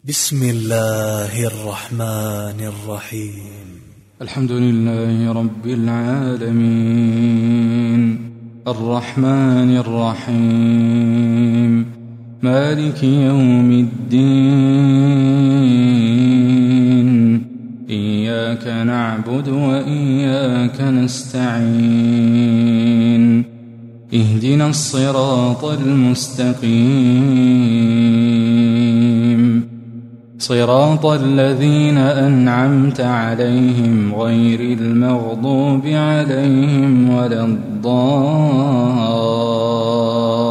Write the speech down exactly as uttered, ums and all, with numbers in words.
بسم الله الرحمن الرحيم. الحمد لله رب العالمين، الرحمن الرحيم، مالك يوم الدين، إياك نعبد وإياك نستعين، اهدنا الصراط المستقيم، صراط الذين أنعمت عليهم غير المغضوب عليهم ولا الضالين.